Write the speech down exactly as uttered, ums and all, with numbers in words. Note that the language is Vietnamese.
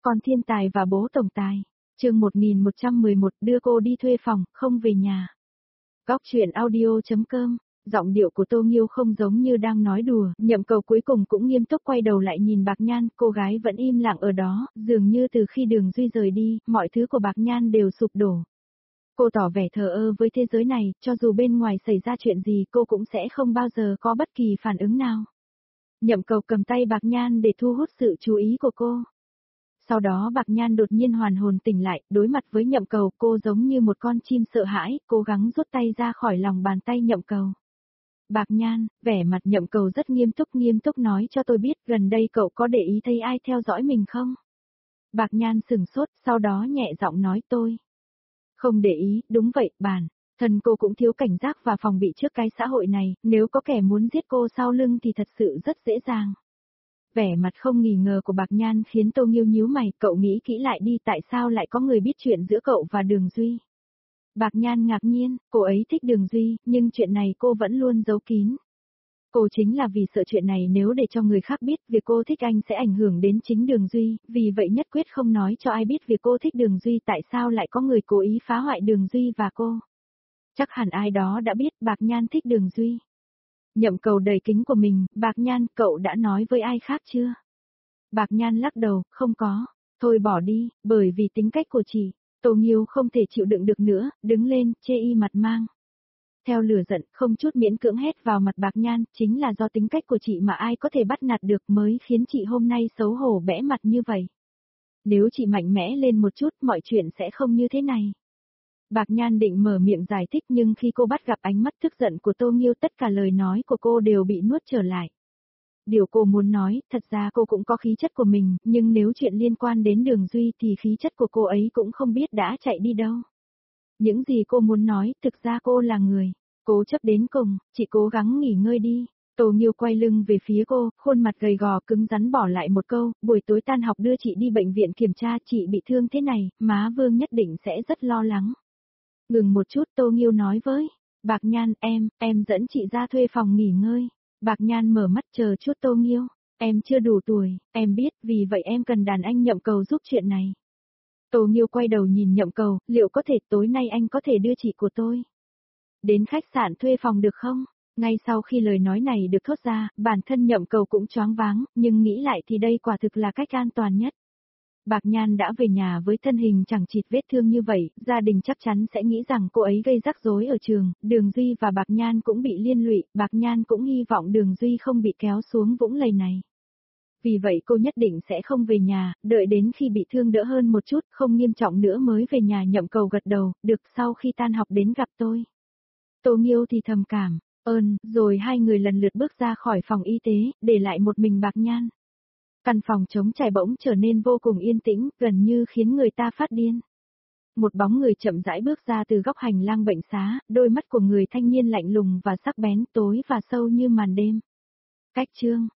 Con thiên tài và bố tổng tài. Chương một nghìn một trăm mười một đưa cô đi thuê phòng, không về nhà. Góc truyện audio.com. Giọng điệu của Tô Nghiêu không giống như đang nói đùa, Nhậm Cầu cuối cùng cũng nghiêm túc quay đầu lại nhìn Bạc Nhan, cô gái vẫn im lặng ở đó, dường như từ khi Đường Duy rời đi, mọi thứ của Bạc Nhan đều sụp đổ. Cô tỏ vẻ thờ ơ với thế giới này, cho dù bên ngoài xảy ra chuyện gì cô cũng sẽ không bao giờ có bất kỳ phản ứng nào. Nhậm Cầu cầm tay Bạc Nhan để thu hút sự chú ý của cô. Sau đó Bạc Nhan đột nhiên hoàn hồn tỉnh lại, đối mặt với Nhậm Cầu cô giống như một con chim sợ hãi, cố gắng rút tay ra khỏi lòng bàn tay Nhậm Cầu. Bạc Nhan, vẻ mặt Nhậm Cầu rất nghiêm túc nghiêm túc nói cho tôi biết gần đây cậu có để ý thấy ai theo dõi mình không? Bạc Nhan sửng sốt, sau đó nhẹ giọng nói tôi. Không để ý, đúng vậy, bản thân cô cũng thiếu cảnh giác và phòng bị trước cái xã hội này, nếu có kẻ muốn giết cô sau lưng thì thật sự rất dễ dàng. Vẻ mặt không nghi ngờ của Bạc Nhan khiến Tô Nghiêu nhíu mày, cậu nghĩ kỹ lại đi tại sao lại có người biết chuyện giữa cậu và Đường Duy. Bạc Nhan ngạc nhiên, cô ấy thích Đường Duy, nhưng chuyện này cô vẫn luôn giấu kín. Cô chính là vì sợ chuyện này nếu để cho người khác biết việc cô thích anh sẽ ảnh hưởng đến chính Đường Duy, vì vậy nhất quyết không nói cho ai biết việc cô thích Đường Duy tại sao lại có người cố ý phá hoại Đường Duy và cô. Chắc hẳn ai đó đã biết Bạc Nhan thích Đường Duy. Nhậm Cầu đầy kính của mình, Bạc Nhan, cậu đã nói với ai khác chưa? Bạc Nhan lắc đầu, không có, thôi bỏ đi, bởi vì tính cách của chị. Tô Nghiêu không thể chịu đựng được nữa, đứng lên, chê y mặt mang. Theo lửa giận, không chút miễn cưỡng hét vào mặt Bạc Nhan, chính là do tính cách của chị mà ai có thể bắt nạt được mới khiến chị hôm nay xấu hổ bẽ mặt như vậy. Nếu chị mạnh mẽ lên một chút, mọi chuyện sẽ không như thế này. Bạc Nhan định mở miệng giải thích nhưng khi cô bắt gặp ánh mắt tức giận của Tô Nghiêu tất cả lời nói của cô đều bị nuốt trở lại. Điều cô muốn nói, thật ra cô cũng có khí chất của mình, nhưng nếu chuyện liên quan đến Đường Duy thì khí chất của cô ấy cũng không biết đã chạy đi đâu. Những gì cô muốn nói, thực ra cô là người cố chấp đến cùng, chị cố gắng nghỉ ngơi đi. Tô Nghiêu quay lưng về phía cô, khuôn mặt gầy gò cứng rắn bỏ lại một câu, buổi tối tan học đưa chị đi bệnh viện kiểm tra, chị bị thương thế này, má Vương nhất định sẽ rất lo lắng. Ngừng một chút, Tô Nghiêu nói với Bạc Nhan, em, em dẫn chị ra thuê phòng nghỉ ngơi. Bạc Nhan mở mắt chờ chút Tô Nghiêu, em chưa đủ tuổi, em biết, vì vậy em cần đàn anh Nhậm Cầu giúp chuyện này. Tô Nghiêu quay đầu nhìn Nhậm Cầu, liệu có thể tối nay anh có thể đưa chị của tôi đến khách sạn thuê phòng được không? Ngay sau khi lời nói này được thốt ra, bản thân Nhậm Cầu cũng choáng váng, nhưng nghĩ lại thì đây quả thực là cách an toàn nhất. Bạc Nhan đã về nhà với thân hình chẳng chịt vết thương như vậy, gia đình chắc chắn sẽ nghĩ rằng cô ấy gây rắc rối ở trường, Đường Duy và Bạc Nhan cũng bị liên lụy, Bạc Nhan cũng hy vọng Đường Duy không bị kéo xuống vũng lầy này. Vì vậy cô nhất định sẽ không về nhà, đợi đến khi bị thương đỡ hơn một chút, không nghiêm trọng nữa mới về nhà. Nhậm Cầu gật đầu, được, sau khi tan học đến gặp tôi. Tô Nghiêu thì thầm cảm ơn, rồi hai người lần lượt bước ra khỏi phòng y tế, để lại một mình Bạc Nhan. Căn phòng trống trải bỗng trở nên vô cùng yên tĩnh, gần như khiến người ta phát điên. Một bóng người chậm rãi bước ra từ góc hành lang bệnh xá, đôi mắt của người thanh niên lạnh lùng và sắc bén, tối và sâu như màn đêm. Cách chương